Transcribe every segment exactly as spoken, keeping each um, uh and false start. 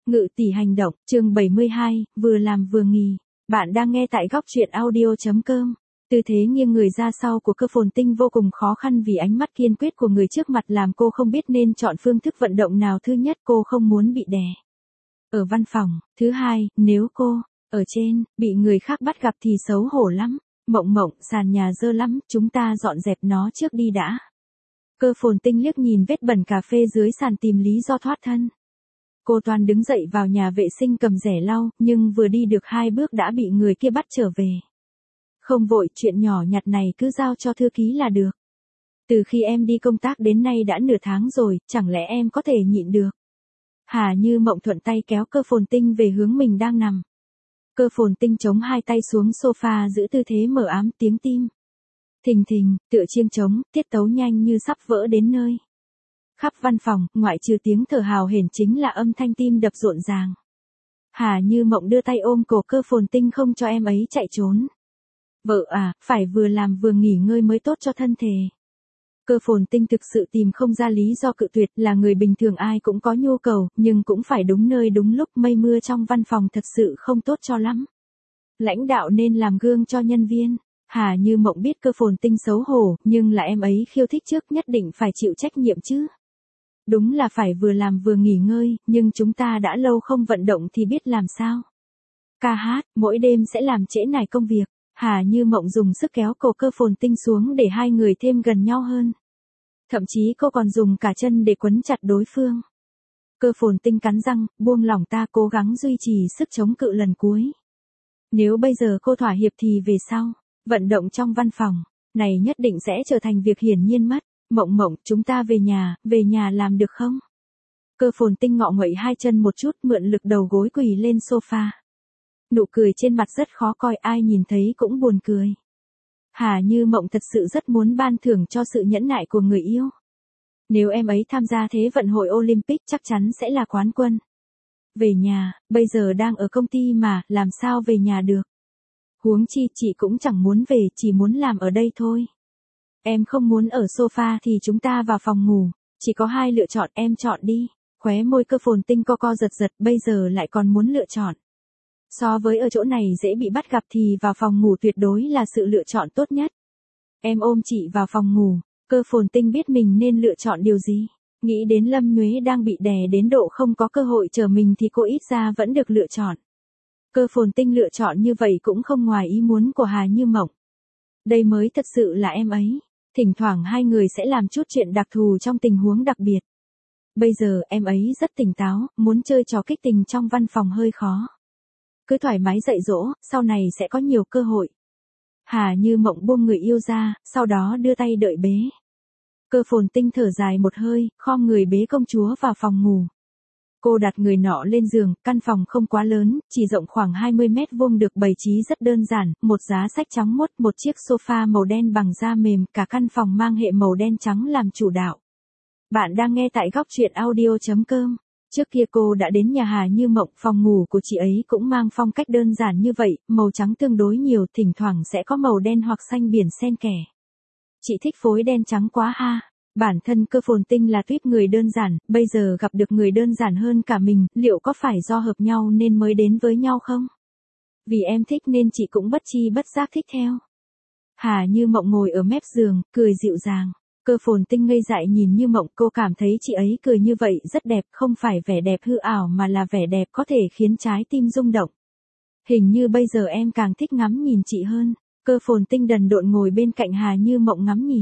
Ngự tỷ hành động, chương bảy mươi hai, vừa làm vừa nghỉ. Bạn đang nghe tại góc truyện audio chấm com. Tư thế nghiêng người ra sau của Cơ Phồn Tinh vô cùng khó khăn vì ánh mắt kiên quyết của người trước mặt làm cô không biết nên chọn phương thức vận động nào. Thứ nhất, cô không muốn bị đè ở văn phòng. Thứ hai, nếu cô ở trên bị người khác bắt gặp thì xấu hổ lắm. Mộng Mộng, sàn nhà dơ lắm, chúng ta dọn dẹp nó trước đi đã. Cơ Phồn Tinh liếc nhìn vết bẩn cà phê dưới sàn tìm lý do thoát thân. Cô toan đứng dậy vào nhà vệ sinh cầm rẻ lau, nhưng vừa đi được hai bước đã bị người kia bắt trở về. Không vội, chuyện nhỏ nhặt này cứ giao cho thư ký là được. Từ khi em đi công tác đến nay đã nửa tháng rồi, chẳng lẽ em có thể nhịn được? Hà Như Mộng thuận tay kéo Cơ Phồn Tinh về hướng mình đang nằm. Cơ Phồn Tinh chống hai tay xuống sofa giữ tư thế mờ ám, tiếng tim thình thình, tựa chiêng trống, tiết tấu nhanh như sắp vỡ đến nơi. Khắp văn phòng, ngoại trừ tiếng thở hào hển chính là âm thanh tim đập rộn ràng. Hà Như Mộng đưa tay ôm cổ Cơ Phồn Tinh không cho em ấy chạy trốn. Vợ à, phải vừa làm vừa nghỉ ngơi mới tốt cho thân thể. Cơ Phồn Tinh thực sự tìm không ra lý do cự tuyệt, là người bình thường ai cũng có nhu cầu, nhưng cũng phải đúng nơi đúng lúc. Mây mưa trong văn phòng thật sự không tốt cho lắm. Lãnh đạo nên làm gương cho nhân viên. Hà Như Mộng biết Cơ Phồn Tinh xấu hổ, nhưng là em ấy khiêu thích trước, nhất định phải chịu trách nhiệm chứ. Đúng là phải vừa làm vừa nghỉ ngơi, nhưng chúng ta đã lâu không vận động thì biết làm sao. Ca hát, mỗi đêm sẽ làm trễ nải công việc. Hà Như Mộng dùng sức kéo cổ Cơ Phồn Tinh xuống để hai người thêm gần nhau hơn. Thậm chí cô còn dùng cả chân để quấn chặt đối phương. Cơ Phồn Tinh cắn răng, buông lỏng ta, cố gắng duy trì sức chống cự lần cuối. Nếu bây giờ cô thỏa hiệp thì về sau, vận động trong văn phòng này nhất định sẽ trở thành việc hiển nhiên mất. Mộng Mộng, chúng ta về nhà, về nhà làm được không? Cơ Phồn Tinh ngọ nguậy hai chân một chút, mượn lực đầu gối quỳ lên sofa. Nụ cười trên mặt rất khó coi, ai nhìn thấy cũng buồn cười. Hà Như Mộng thật sự rất muốn ban thưởng cho sự nhẫn nại của người yêu. Nếu em ấy tham gia Thế vận hội Olympic chắc chắn sẽ là quán quân. Về nhà, bây giờ đang ở công ty mà, làm sao về nhà được? Huống chi chị cũng chẳng muốn về, chỉ muốn làm ở đây thôi. Em không muốn ở sofa thì chúng ta vào phòng ngủ, chỉ có hai lựa chọn, em chọn đi. Khóe môi Cơ Phồn Tinh co co giật giật, bây giờ lại còn muốn lựa chọn. So với ở chỗ này dễ bị bắt gặp thì vào phòng ngủ tuyệt đối là sự lựa chọn tốt nhất. Em ôm chị vào phòng ngủ. Cơ Phồn Tinh biết mình nên lựa chọn điều gì. Nghĩ đến Lâm Nhuế đang bị đè đến độ không có cơ hội chờ mình thì cô ít ra vẫn được lựa chọn. Cơ Phồn Tinh lựa chọn như vậy cũng không ngoài ý muốn của Hà Như Mộng. Đây mới thật sự là em ấy. Thỉnh thoảng hai người sẽ làm chút chuyện đặc thù trong tình huống đặc biệt. Bây giờ em ấy rất tỉnh táo, muốn chơi trò kích tình trong văn phòng hơi khó. Cứ thoải mái dạy dỗ, sau này sẽ có nhiều cơ hội. Hà Như Mộng buông người yêu ra, sau đó đưa tay đợi bế. Cơ Phồn Tinh thở dài một hơi, khom người bế công chúa vào phòng ngủ. Cô đặt người nọ lên giường, căn phòng không quá lớn, chỉ rộng khoảng hai mươi mét vuông, được bày trí rất đơn giản, một giá sách trắng muốt, một chiếc sofa màu đen bằng da mềm, cả căn phòng mang hệ màu đen trắng làm chủ đạo. Bạn đang nghe tại góc truyện audio chấm com. Trước kia cô đã đến nhà Hà Như Mộng, phòng ngủ của chị ấy cũng mang phong cách đơn giản như vậy, màu trắng tương đối nhiều, thỉnh thoảng sẽ có màu đen hoặc xanh biển xen kẽ. Chị thích phối đen trắng quá ha. Bản thân Cơ Phồn Tinh là tuýp người đơn giản, bây giờ gặp được người đơn giản hơn cả mình, liệu có phải do hợp nhau nên mới đến với nhau không? Vì em thích nên chị cũng bất chi bất giác thích theo. Hà Như Mộng ngồi ở mép giường, cười dịu dàng. Cơ Phồn Tinh ngây dại nhìn Như Mộng, cô cảm thấy chị ấy cười như vậy rất đẹp, không phải vẻ đẹp hư ảo mà là vẻ đẹp có thể khiến trái tim rung động. Hình như bây giờ em càng thích ngắm nhìn chị hơn. Cơ Phồn Tinh đần độn ngồi bên cạnh Hà Như Mộng ngắm nhìn.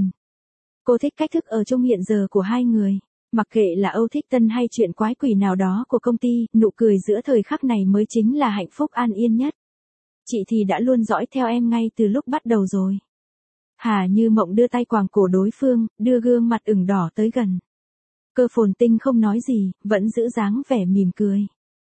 Cô thích cách thức ở chung hiện giờ của hai người. Mặc kệ là Âu Thích Tân hay chuyện quái quỷ nào đó của công ty, nụ cười giữa thời khắc này mới chính là hạnh phúc an yên nhất. Chị thì đã luôn dõi theo em ngay từ lúc bắt đầu rồi. Hà Như Mộng đưa tay quàng cổ đối phương, đưa gương mặt ửng đỏ tới gần. Cơ Phồn Tinh không nói gì, vẫn giữ dáng vẻ mỉm cười.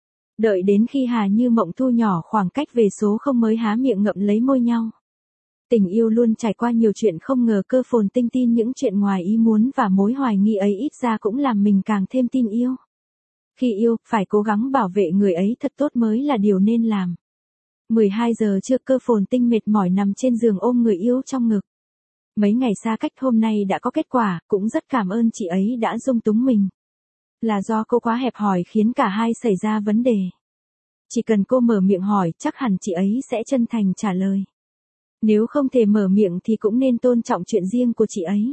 Đợi đến khi Hà Như Mộng thu nhỏ khoảng cách về số không mới há miệng ngậm lấy môi nhau. Tình yêu luôn trải qua nhiều chuyện, không ngờ Cơ Phồn Tinh tin những chuyện ngoài ý muốn và mối hoài nghi ấy ít ra cũng làm mình càng thêm tin yêu. Khi yêu, phải cố gắng bảo vệ người ấy thật tốt mới là điều nên làm. mười hai giờ trưa, Cơ Phồn Tinh mệt mỏi nằm trên giường ôm người yêu trong ngực. Mấy ngày xa cách hôm nay đã có kết quả, cũng rất cảm ơn chị ấy đã dung túng mình. Là do cô quá hẹp hòi khiến cả hai xảy ra vấn đề. Chỉ cần cô mở miệng hỏi, chắc hẳn chị ấy sẽ chân thành trả lời. Nếu không thể mở miệng thì cũng nên tôn trọng chuyện riêng của chị ấy.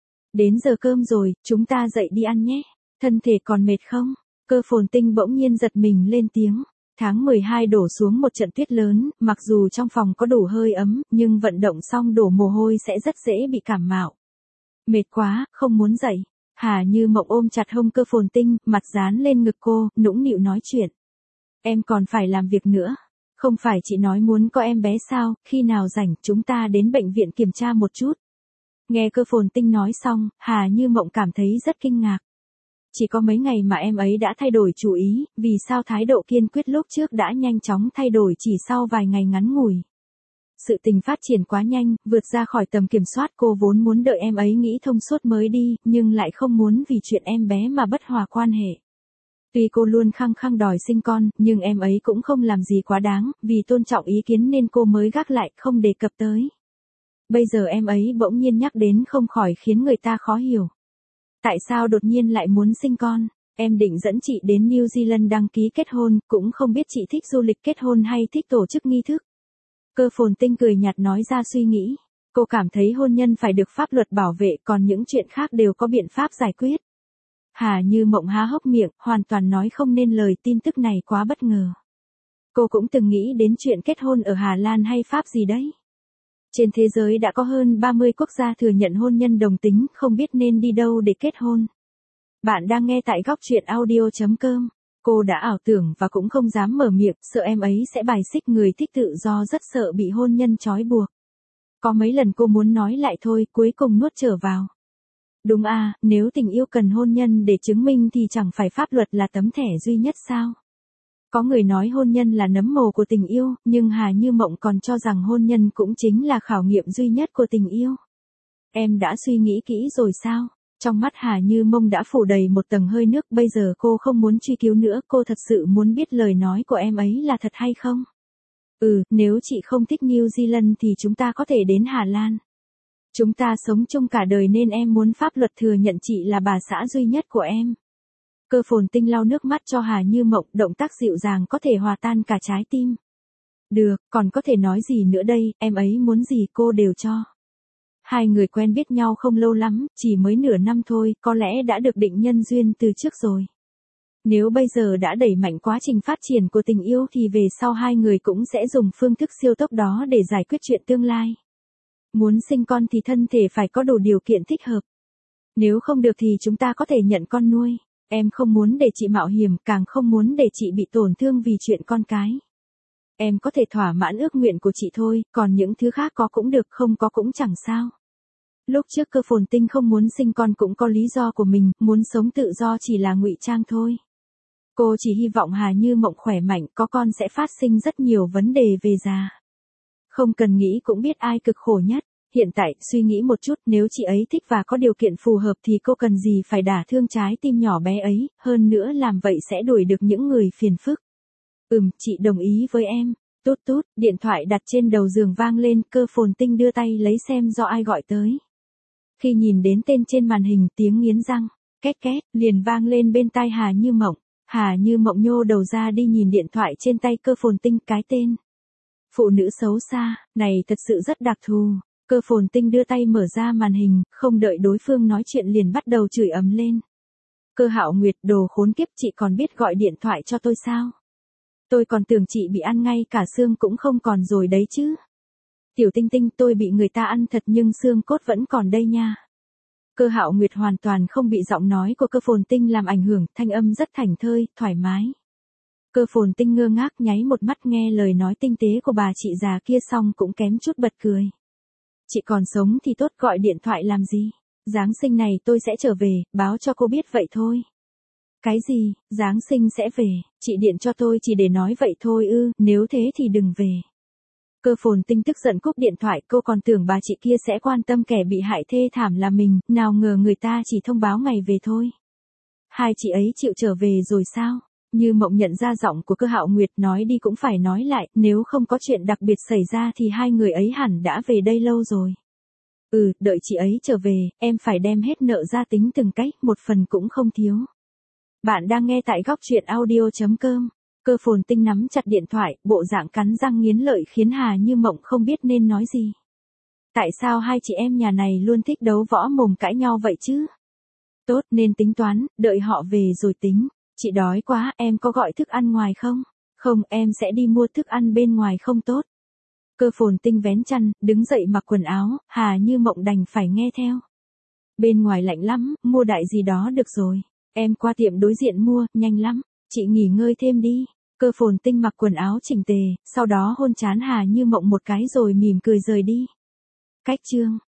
Đến giờ cơm rồi, chúng ta dậy đi ăn nhé. Thân thể còn mệt không? Cơ Phồn Tinh bỗng nhiên giật mình lên tiếng. Tháng mười hai đổ xuống một trận tuyết lớn, mặc dù trong phòng có đủ hơi ấm, nhưng vận động xong đổ mồ hôi sẽ rất dễ bị cảm mạo. Mệt quá, không muốn dậy. Hà Như Mộng ôm chặt hông Cơ Phồn Tinh, mặt dán lên ngực cô, nũng nịu nói chuyện. Em còn phải làm việc nữa. Không phải chị nói muốn có em bé sao, khi nào rảnh chúng ta đến bệnh viện kiểm tra một chút. Nghe Cơ Phồn Tinh nói xong, Hà Như Mộng cảm thấy rất kinh ngạc. Chỉ có mấy ngày mà em ấy đã thay đổi chủ ý, vì sao thái độ kiên quyết lúc trước đã nhanh chóng thay đổi chỉ sau vài ngày ngắn ngủi. Sự tình phát triển quá nhanh, vượt ra khỏi tầm kiểm soát, cô vốn muốn đợi em ấy nghĩ thông suốt mới đi, nhưng lại không muốn vì chuyện em bé mà bất hòa quan hệ. Tuy cô luôn khăng khăng đòi sinh con, nhưng em ấy cũng không làm gì quá đáng, vì tôn trọng ý kiến nên cô mới gác lại, không đề cập tới. Bây giờ em ấy bỗng nhiên nhắc đến không khỏi khiến người ta khó hiểu. Tại sao đột nhiên lại muốn sinh con? Em định dẫn chị đến New Zealand đăng ký kết hôn, cũng không biết chị thích du lịch kết hôn hay thích tổ chức nghi thức. Cơ Phồn Tinh cười nhạt nói ra suy nghĩ. Cô cảm thấy hôn nhân phải được pháp luật bảo vệ, còn những chuyện khác đều có biện pháp giải quyết. Hà Như Mộng há hốc miệng, hoàn toàn nói không nên lời, tin tức này quá bất ngờ. Cô cũng từng nghĩ đến chuyện kết hôn ở Hà Lan hay Pháp gì đấy. Trên thế giới đã có hơn ba mươi quốc gia thừa nhận hôn nhân đồng tính, không biết nên đi đâu để kết hôn. Bạn đang nghe tại góc truyện audio chấm com. Cô đã ảo tưởng và cũng không dám mở miệng, sợ em ấy sẽ bài xích người thích tự do, rất sợ bị hôn nhân trói buộc. Có mấy lần cô muốn nói lại thôi, cuối cùng nuốt trở vào. Đúng à, nếu tình yêu cần hôn nhân để chứng minh thì chẳng phải pháp luật là tấm thẻ duy nhất sao? Có người nói hôn nhân là nấm mồ của tình yêu, nhưng Hà Như Mộng còn cho rằng hôn nhân cũng chính là khảo nghiệm duy nhất của tình yêu. Em đã suy nghĩ kỹ rồi sao? Trong mắt Hà Như Mộng đã phủ đầy một tầng hơi nước, bây giờ cô không muốn truy cứu nữa, cô thật sự muốn biết lời nói của em ấy là thật hay không? Ừ, nếu chị không thích New Zealand thì chúng ta có thể đến Hà Lan. Chúng ta sống chung cả đời nên em muốn pháp luật thừa nhận chị là bà xã duy nhất của em. Cơ Phồn Tinh lau nước mắt cho Hà Như Mộng, động tác dịu dàng có thể hòa tan cả trái tim. Được, còn có thể nói gì nữa đây, em ấy muốn gì cô đều cho. Hai người quen biết nhau không lâu lắm, chỉ mới nửa năm thôi, có lẽ đã được định nhân duyên từ trước rồi. Nếu bây giờ đã đẩy mạnh quá trình phát triển của tình yêu thì về sau hai người cũng sẽ dùng phương thức siêu tốc đó để giải quyết chuyện tương lai. Muốn sinh con thì thân thể phải có đủ điều kiện thích hợp. Nếu không được thì chúng ta có thể nhận con nuôi. Em không muốn để chị mạo hiểm, càng không muốn để chị bị tổn thương vì chuyện con cái. Em có thể thỏa mãn ước nguyện của chị thôi, còn những thứ khác có cũng được, không có cũng chẳng sao. Lúc trước Cơ Phồn Tinh không muốn sinh con cũng có lý do của mình, muốn sống tự do chỉ là ngụy trang thôi. Cô chỉ hy vọng Hà Như Mộng khỏe mạnh, có con sẽ phát sinh rất nhiều vấn đề về già. Không cần nghĩ cũng biết ai cực khổ nhất. Hiện tại, suy nghĩ một chút, nếu chị ấy thích và có điều kiện phù hợp thì cô cần gì phải đả thương trái tim nhỏ bé ấy, hơn nữa làm vậy sẽ đuổi được những người phiền phức. Ừm, chị đồng ý với em. Tút tút, điện thoại đặt trên đầu giường vang lên, Cơ Phồn Tinh đưa tay lấy xem do ai gọi tới. Khi nhìn đến tên trên màn hình, tiếng nghiến răng, két két, liền vang lên bên tai Hà Như Mộng. Hà Như Mộng nhô đầu ra đi nhìn điện thoại trên tay Cơ Phồn Tinh, cái tên. Phụ nữ xấu xa, này thật sự rất đặc thù. Cơ Phồn Tinh đưa tay mở ra màn hình, không đợi đối phương nói chuyện liền bắt đầu chửi ầm lên. Cơ Hạo Nguyệt, đồ khốn kiếp, chị còn biết gọi điện thoại cho tôi sao? Tôi còn tưởng chị bị ăn ngay cả xương cũng không còn rồi đấy chứ. Tiểu Tinh Tinh, tôi bị người ta ăn thật nhưng xương cốt vẫn còn đây nha. Cơ Hạo Nguyệt hoàn toàn không bị giọng nói của Cơ Phồn Tinh làm ảnh hưởng, thanh âm rất thảnh thơi, thoải mái. Cơ Phồn Tinh ngơ ngác nháy một mắt, nghe lời nói tinh tế của bà chị già kia xong cũng kém chút bật cười. Chị còn sống thì tốt, gọi điện thoại làm gì? Giáng sinh này tôi sẽ trở về, báo cho cô biết vậy thôi. Cái gì, Giáng sinh sẽ về, chị điện cho tôi chỉ để nói vậy thôi ư, nếu thế thì đừng về. Cơ Phồn Tinh tức giận cúp điện thoại, cô còn tưởng bà chị kia sẽ quan tâm kẻ bị hại thê thảm là mình, nào ngờ người ta chỉ thông báo ngày về thôi. Hai chị ấy chịu trở về rồi sao? Như Mộng nhận ra giọng của Cơ Hạo Nguyệt, nói đi cũng phải nói lại, nếu không có chuyện đặc biệt xảy ra thì hai người ấy hẳn đã về đây lâu rồi. Ừ, đợi chị ấy trở về, em phải đem hết nợ ra tính từng cách, một phần cũng không thiếu. Bạn đang nghe tại góc truyện audio.com. Cơ Phồn Tinh nắm chặt điện thoại, bộ dạng cắn răng nghiến lợi khiến Hà Như Mộng không biết nên nói gì. Tại sao hai chị em nhà này luôn thích đấu võ mồm cãi nhau vậy chứ? Tốt, nên tính toán, đợi họ về rồi tính. Chị đói quá, em có gọi thức ăn ngoài không? Không, em sẽ đi mua thức ăn bên ngoài không tốt. Cơ Phồn Tinh vén chăn, đứng dậy mặc quần áo, Hà Như Mộng đành phải nghe theo. Bên ngoài lạnh lắm, mua đại gì đó được rồi. Em qua tiệm đối diện mua, nhanh lắm. Chị nghỉ ngơi thêm đi. Cơ Phồn Tinh mặc quần áo chỉnh tề, sau đó hôn trán Hà Như Mộng một cái rồi mỉm cười rời đi. Cách chương